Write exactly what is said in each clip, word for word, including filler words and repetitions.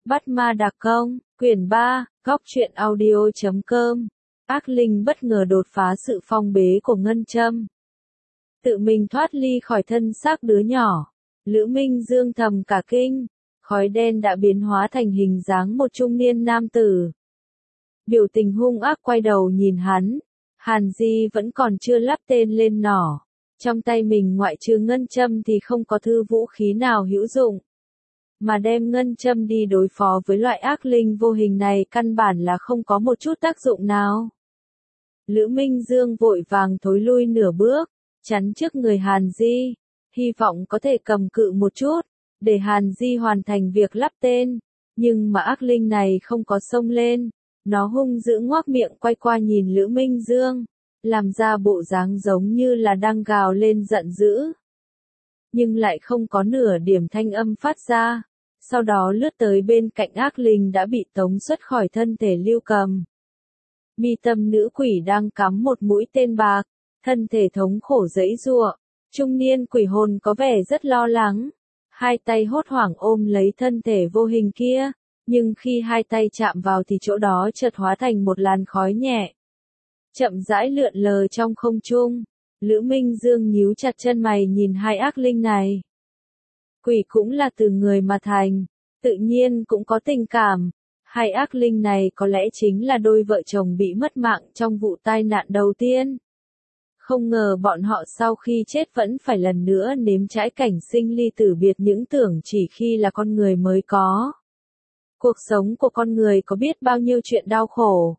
Bắt ma đặc công, quyển ba, góc truyện audio chấm com. Ác linh bất ngờ đột phá sự phong bế của Ngân Châm. Tự mình thoát ly khỏi thân xác đứa nhỏ. Lữ Minh Dương thầm cả kinh. Khói đen đã biến hóa thành hình dáng một trung niên nam tử. Biểu tình hung ác quay đầu nhìn hắn. Hàn Di vẫn còn chưa lắp tên lên nỏ. Trong tay mình ngoại trừ ngân châm thì không có thư vũ khí nào hữu dụng. Mà đem ngân châm đi đối phó với loại ác linh vô hình này căn bản là không có một chút tác dụng nào. Lữ Minh Dương vội vàng thối lui nửa bước, chắn trước người Hàn Di, hy vọng có thể cầm cự một chút, để Hàn Di hoàn thành việc lắp tên. Nhưng mà ác linh này không có xông lên, nó hung dữ ngoác miệng quay qua nhìn Lữ Minh Dương, làm ra bộ dáng giống như là đang gào lên giận dữ. Nhưng lại không có nửa điểm thanh âm phát ra, sau đó lướt tới bên cạnh ác linh đã bị tống xuất khỏi thân thể Lưu Cầm. Mi tâm nữ quỷ đang cắm một mũi tên bạc, thân thể thống khổ giãy giụa, trung niên quỷ hồn có vẻ rất lo lắng, hai tay hốt hoảng ôm lấy thân thể vô hình kia, nhưng khi hai tay chạm vào thì chỗ đó chợt hóa thành một làn khói nhẹ, chậm rãi lượn lờ trong không trung. Lữ Minh Dương nhíu chặt chân mày nhìn hai ác linh này. Quỷ cũng là từ người mà thành, tự nhiên cũng có tình cảm. Hai ác linh này có lẽ chính là đôi vợ chồng bị mất mạng trong vụ tai nạn đầu tiên. Không ngờ bọn họ sau khi chết vẫn phải lần nữa nếm trải cảnh sinh ly tử biệt, những tưởng chỉ khi là con người mới có. Cuộc sống của con người có biết bao nhiêu chuyện đau khổ.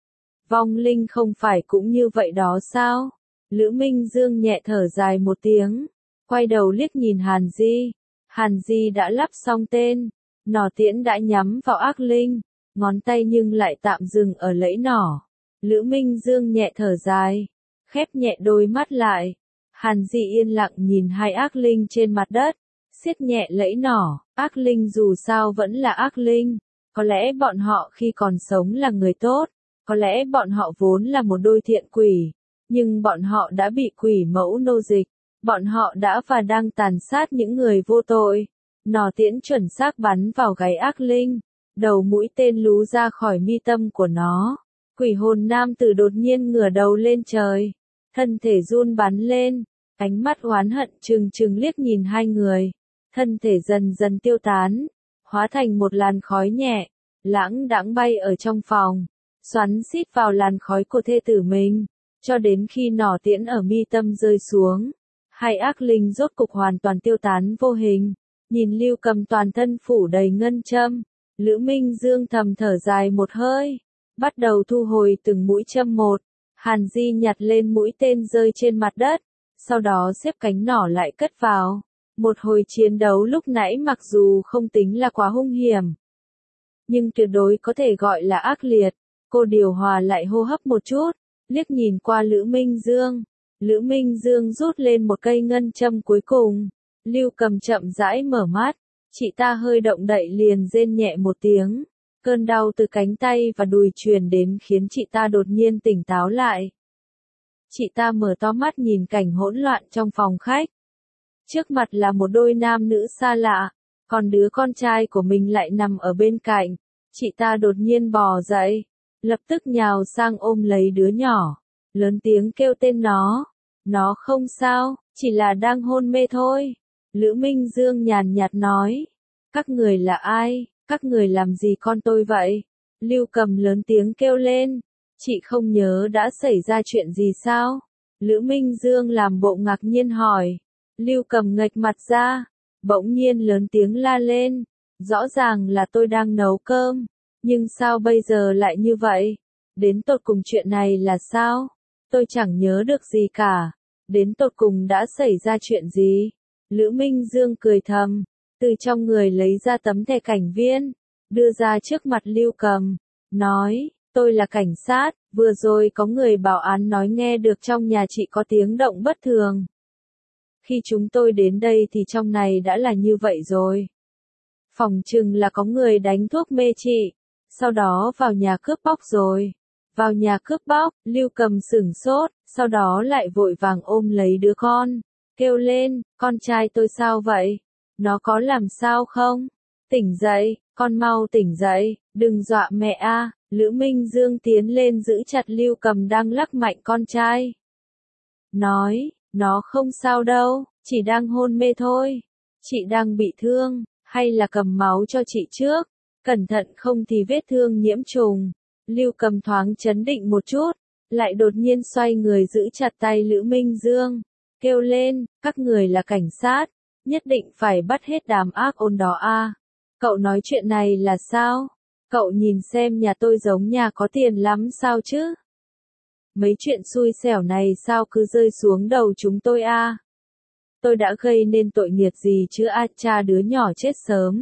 Vong linh không phải cũng như vậy đó sao? Lữ Minh Dương nhẹ thở dài một tiếng, quay đầu liếc nhìn Hàn Di. Hàn Di đã lắp xong tên, nỏ tiễn đã nhắm vào ác linh, ngón tay nhưng lại tạm dừng ở lẫy nỏ. Lữ Minh Dương nhẹ thở dài, khép nhẹ đôi mắt lại. Hàn Di yên lặng nhìn hai ác linh trên mặt đất, siết nhẹ lẫy nỏ. Ác linh dù sao vẫn là ác linh, có lẽ bọn họ khi còn sống là người tốt, có lẽ bọn họ vốn là một đôi thiện quỷ, nhưng bọn họ đã bị quỷ mẫu nô dịch, bọn họ đã và đang tàn sát những người vô tội. Nỏ tiễn chuẩn xác bắn vào gáy ác linh, đầu mũi tên lú ra khỏi mi tâm của nó. Quỷ hồn nam tử đột nhiên ngửa đầu lên trời, thân thể run bắn lên, ánh mắt oán hận trừng trừng liếc nhìn hai người, thân thể dần dần tiêu tán, hóa thành một làn khói nhẹ, lãng đãng bay ở trong phòng, xoắn xít vào làn khói của thê tử mình, cho đến khi nỏ tiễn ở mi tâm rơi xuống. Hai ác linh rốt cục hoàn toàn tiêu tán vô hình. Nhìn Lưu Cầm toàn thân phủ đầy ngân châm, Lữ Minh Dương thầm thở dài một hơi, bắt đầu thu hồi từng mũi châm một. Hàn Di nhặt lên mũi tên rơi trên mặt đất, sau đó xếp cánh nỏ lại cất vào. Một hồi chiến đấu lúc nãy mặc dù không tính là quá hung hiểm, nhưng tuyệt đối có thể gọi là ác liệt. Cô điều hòa lại hô hấp một chút, liếc nhìn qua Lữ Minh Dương. Lữ Minh Dương rút lên một cây ngân châm cuối cùng. Lưu Cầm chậm rãi mở mắt, chị ta hơi động đậy liền rên nhẹ một tiếng. Cơn đau từ cánh tay và đùi truyền đến khiến chị ta đột nhiên tỉnh táo lại. Chị ta mở to mắt nhìn cảnh hỗn loạn trong phòng khách. Trước mặt là một đôi nam nữ xa lạ, còn đứa con trai của mình lại nằm ở bên cạnh. Chị ta đột nhiên bò dậy, lập tức nhào sang ôm lấy đứa nhỏ, lớn tiếng kêu tên nó. Nó không sao, chỉ là đang hôn mê thôi. Lữ Minh Dương nhàn nhạt nói. Các người là ai, các người làm gì con tôi vậy? Lưu Cầm lớn tiếng kêu lên. Chị không nhớ đã xảy ra chuyện gì sao? Lữ Minh Dương làm bộ ngạc nhiên hỏi. Lưu Cầm nghệch mặt ra, bỗng nhiên lớn tiếng la lên. Rõ ràng là tôi đang nấu cơm, nhưng sao bây giờ lại như vậy? Đến tột cùng chuyện này là sao? Tôi chẳng nhớ được gì cả. Đến tột cùng đã xảy ra chuyện gì? Lữ Minh Dương cười thầm, từ trong người lấy ra tấm thẻ cảnh viên, đưa ra trước mặt Lưu Cầm, nói, tôi là cảnh sát, vừa rồi có người bảo án nói nghe được trong nhà chị có tiếng động bất thường. Khi chúng tôi đến đây thì trong này đã là như vậy rồi. Phỏng chừng là có người đánh thuốc mê chị, sau đó vào nhà cướp bóc rồi. Vào nhà cướp bóc, Lưu Cầm sửng sốt, sau đó lại vội vàng ôm lấy đứa con, kêu lên, con trai tôi sao vậy? Nó có làm sao không? Tỉnh dậy, con mau tỉnh dậy, đừng dọa mẹ a. Lữ Minh Dương tiến lên giữ chặt Lưu Cầm đang lắc mạnh con trai. Nói, nó không sao đâu, chỉ đang hôn mê thôi. Chị đang bị thương, hay là cầm máu cho chị trước, cẩn thận không thì vết thương nhiễm trùng. Lưu Cầm thoáng chấn định một chút, lại đột nhiên xoay người giữ chặt tay Lữ Minh Dương, kêu lên, các người là cảnh sát, nhất định phải bắt hết đám ác ôn đó a. Cậu nói chuyện này là sao? Cậu nhìn xem nhà tôi giống nhà có tiền lắm sao chứ? Mấy chuyện xui xẻo này sao cứ rơi xuống đầu chúng tôi a? Tôi đã gây nên tội nghiệp gì chứ a, cha đứa nhỏ chết sớm.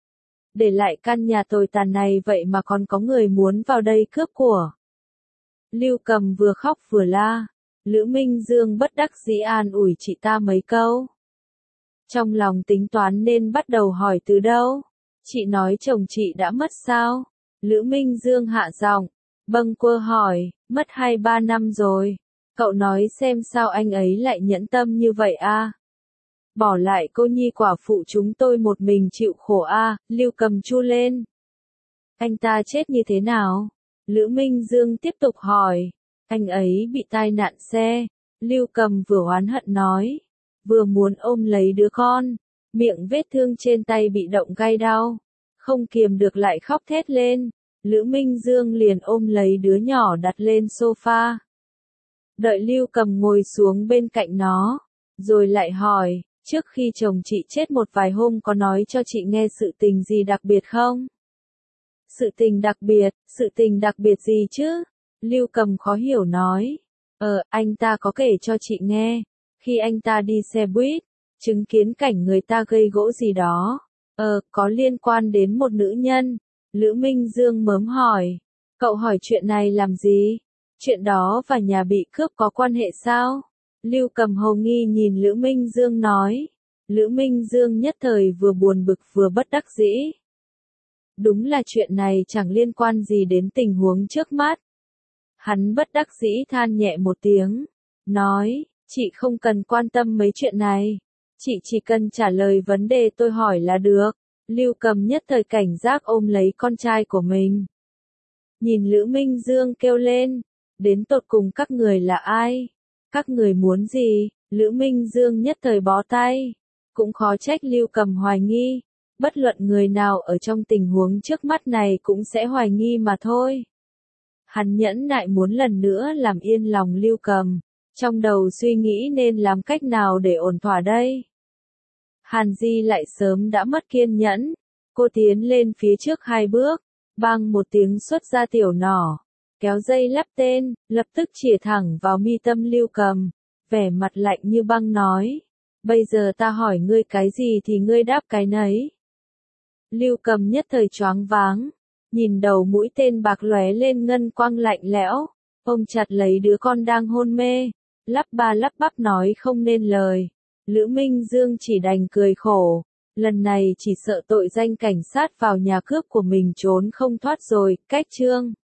Để lại căn nhà tồi tàn này vậy mà còn có người muốn vào đây cướp của. Lưu Cầm vừa khóc vừa la, Lữ Minh Dương bất đắc dĩ an ủi chị ta mấy câu. Trong lòng tính toán nên bắt đầu hỏi từ đâu. Chị nói chồng chị đã mất sao? Lữ Minh Dương hạ giọng, bâng quơ hỏi, mất hai ba năm rồi. Cậu nói xem sao anh ấy lại nhẫn tâm như vậy a? Bỏ lại cô nhi quả phụ chúng tôi một mình chịu khổ a. Lưu Cầm chu lên. Anh ta chết như thế nào? Lữ Minh Dương tiếp tục hỏi. Anh ấy bị tai nạn xe. Lưu Cầm vừa oán hận nói, vừa muốn ôm lấy đứa con, miệng vết thương trên tay bị động gai đau, không kiềm được lại khóc thét lên. Lữ Minh Dương liền ôm lấy đứa nhỏ đặt lên sofa. Đợi Lưu Cầm ngồi xuống bên cạnh nó, rồi lại hỏi, trước khi chồng chị chết một vài hôm có nói cho chị nghe sự tình gì đặc biệt không? Sự tình đặc biệt, sự tình đặc biệt gì chứ? Lưu Cầm khó hiểu nói. Ờ, anh ta có kể cho chị nghe, khi anh ta đi xe buýt, chứng kiến cảnh người ta gây gỗ gì đó. Ờ, có liên quan đến một nữ nhân. Lữ Minh Dương mớm hỏi. Cậu hỏi chuyện này làm gì? Chuyện đó và nhà bị cướp có quan hệ sao? Lưu Cầm hồ nghi nhìn Lữ Minh Dương nói. Lữ Minh Dương nhất thời vừa buồn bực vừa bất đắc dĩ. Đúng là chuyện này chẳng liên quan gì đến tình huống trước mắt. Hắn bất đắc dĩ than nhẹ một tiếng, nói, chị không cần quan tâm mấy chuyện này, chị chỉ cần trả lời vấn đề tôi hỏi là được. Lưu Cầm nhất thời cảnh giác ôm lấy con trai của mình. Nhìn Lữ Minh Dương kêu lên, đến tột cùng các người là ai? Các người muốn gì? Lữ Minh Dương nhất thời bó tay, cũng khó trách Lưu Cầm hoài nghi, bất luận người nào ở trong tình huống trước mắt này cũng sẽ hoài nghi mà thôi. Hắn nhẫn nại muốn lần nữa làm yên lòng Lưu Cầm, trong đầu suy nghĩ nên làm cách nào để ổn thỏa đây. Hàn Di lại sớm đã mất kiên nhẫn, cô tiến lên phía trước hai bước, bang một tiếng xuất ra tiểu nỏ, kéo dây lắp tên, lập tức chĩa thẳng vào mi tâm Lưu Cầm, vẻ mặt lạnh như băng nói, bây giờ ta hỏi ngươi cái gì thì ngươi đáp cái nấy. Lưu Cầm nhất thời choáng váng, nhìn đầu mũi tên bạc lóe lên ngân quang lạnh lẽo, ôm chặt lấy đứa con đang hôn mê, lắp ba lắp bắp nói không nên lời. Lữ Minh Dương chỉ đành cười khổ, lần này chỉ sợ tội danh cảnh sát vào nhà cướp của mình trốn không thoát rồi. Cách chương